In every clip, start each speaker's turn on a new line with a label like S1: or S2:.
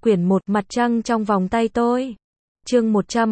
S1: Quyển 1 Mặt trăng trong vòng tay tôi. Chương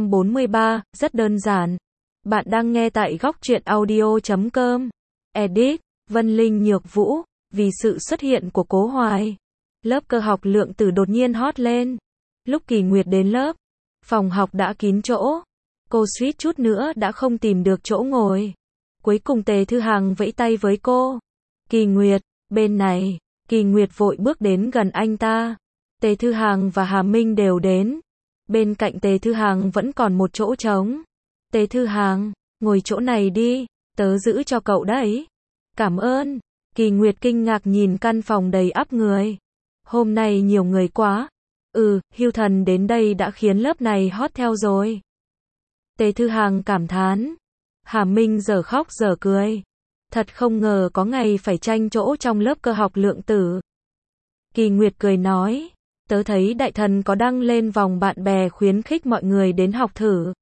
S1: 143, rất đơn giản. Bạn đang nghe tại góc truyện audio.com. Edit, Vân Linh Nhược Vũ, vì sự xuất hiện của Cố Hoài. Lớp cơ học lượng tử đột nhiên hot lên. Lúc Kỳ Nguyệt đến lớp, phòng học đã kín chỗ. Cô suýt chút nữa đã không tìm được chỗ ngồi. Cuối cùng Tề Thư Hằng vẫy tay với cô. Kỳ Nguyệt, bên này. Kỳ Nguyệt vội bước đến gần anh ta. Tề Thư Hằng và Hà Minh đều đến. Bên cạnh Tề Thư Hằng vẫn còn một chỗ trống. Tề Thư Hằng, ngồi chỗ này đi, tớ giữ cho cậu đấy. Cảm ơn. Kỳ Nguyệt kinh ngạc nhìn căn phòng đầy ắp người. Hôm nay nhiều người quá. Hưu Thần đến đây đã khiến lớp này hot theo rồi. Tề Thư Hằng cảm thán. Hà Minh giờ khóc giờ cười. Thật không ngờ có ngày phải tranh chỗ trong lớp cơ học lượng tử. Kỳ Nguyệt cười nói. Tớ thấy Đại Thần có đăng lên vòng bạn bè khuyến khích mọi người đến học thử.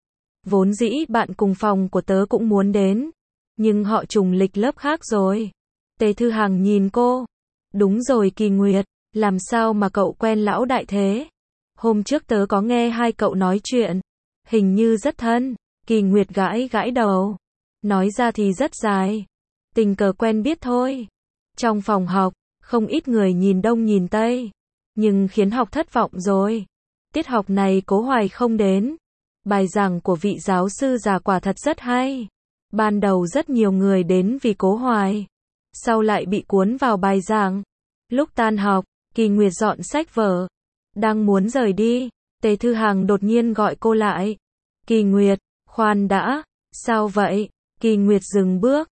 S1: Vốn dĩ bạn cùng phòng của tớ cũng muốn đến. Nhưng họ trùng lịch lớp khác rồi. Tề Thư Hằng nhìn cô. Đúng rồi Kỳ Nguyệt, làm sao mà cậu quen lão Đại thế? Hôm trước tớ có nghe hai cậu nói chuyện. Hình như rất thân. Kỳ Nguyệt gãi gãi đầu. Nói ra thì rất dài. Tình cờ quen biết thôi. Trong phòng học, không ít người nhìn đông nhìn tây. Nhưng khiến học thất vọng rồi. Tiết học này Cố Hoài không đến. Bài giảng của vị giáo sư già quả thật rất hay. Ban đầu rất nhiều người đến vì Cố Hoài. Sau lại bị cuốn vào bài giảng. Lúc tan học, Kỳ Nguyệt dọn sách vở. Đang muốn rời đi, Tề Thư Hằng đột nhiên gọi cô lại. Kỳ Nguyệt, khoan đã. Sao vậy? Kỳ Nguyệt dừng bước.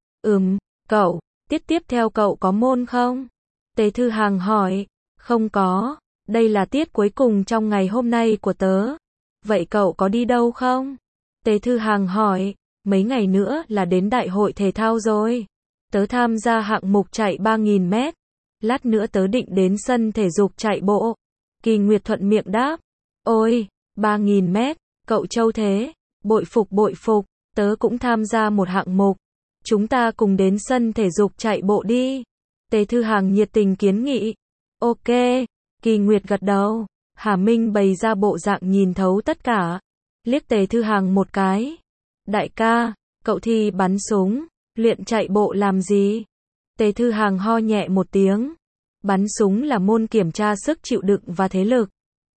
S1: Cậu, tiết tiếp theo cậu có môn không? Tề Thư Hằng hỏi. Không có, đây là tiết cuối cùng trong ngày hôm nay của tớ. Vậy cậu có đi đâu không? Tề Thư Hằng hỏi. Mấy ngày nữa là đến đại hội thể thao rồi. Tớ tham gia hạng mục chạy 3.000 mét. Lát nữa tớ định đến sân thể dục chạy bộ. Kỳ Nguyệt thuận miệng đáp. Ôi, 3.000 mét, cậu trâu thế. Bội phục, tớ cũng tham gia một hạng mục. Chúng ta cùng đến sân thể dục chạy bộ đi. Tề Thư Hằng nhiệt tình kiến nghị. Ok, Kỳ Nguyệt gật đầu. Hà Minh bày ra bộ dạng nhìn thấu tất cả. Liếc Tề Thư Hằng một cái. Đại ca, cậu thi bắn súng, luyện chạy bộ làm gì? Tề Thư Hằng ho nhẹ một tiếng. Bắn súng là môn kiểm tra sức chịu đựng và thể lực.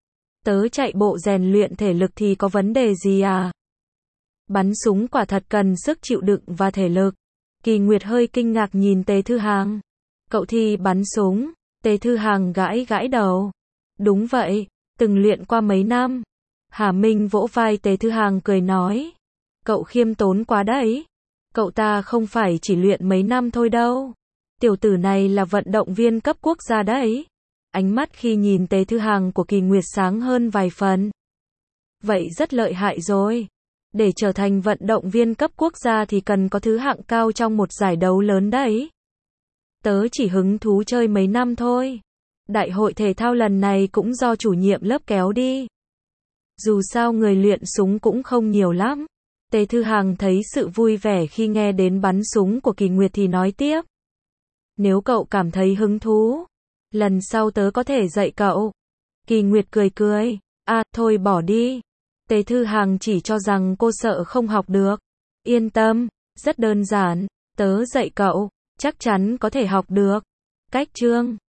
S1: Tớ chạy bộ rèn luyện thể lực thì có vấn đề gì à? Bắn súng quả thật cần sức chịu đựng và thể lực. Kỳ Nguyệt hơi kinh ngạc nhìn Tề Thư Hằng. Cậu thi bắn súng? Tề Thư Hằng gãi gãi đầu. Đúng vậy, từng luyện qua mấy năm. Hà Minh vỗ vai Tề Thư Hằng cười nói. Cậu khiêm tốn quá đấy. Cậu ta không phải chỉ luyện mấy năm thôi đâu. Tiểu tử này là vận động viên cấp quốc gia đấy. Ánh mắt khi nhìn Tề Thư Hằng của Kỳ Nguyệt sáng hơn vài phần. Vậy rất lợi hại rồi. Để trở thành vận động viên cấp quốc gia thì cần có thứ hạng cao trong một giải đấu lớn đấy. Tớ chỉ hứng thú chơi mấy năm thôi. Đại hội thể thao lần này cũng do chủ nhiệm lớp kéo đi. Dù sao người luyện súng cũng không nhiều lắm. Tề Thư Hằng thấy sự vui vẻ khi nghe đến bắn súng của Kỳ Nguyệt thì nói tiếp. Nếu cậu cảm thấy hứng thú, lần sau tớ có thể dạy cậu. Kỳ Nguyệt cười cười. Thôi bỏ đi. Tề Thư Hằng chỉ cho rằng cô sợ không học được. Yên tâm, rất đơn giản, tớ dạy cậu, chắc chắn có thể học được. Cách chương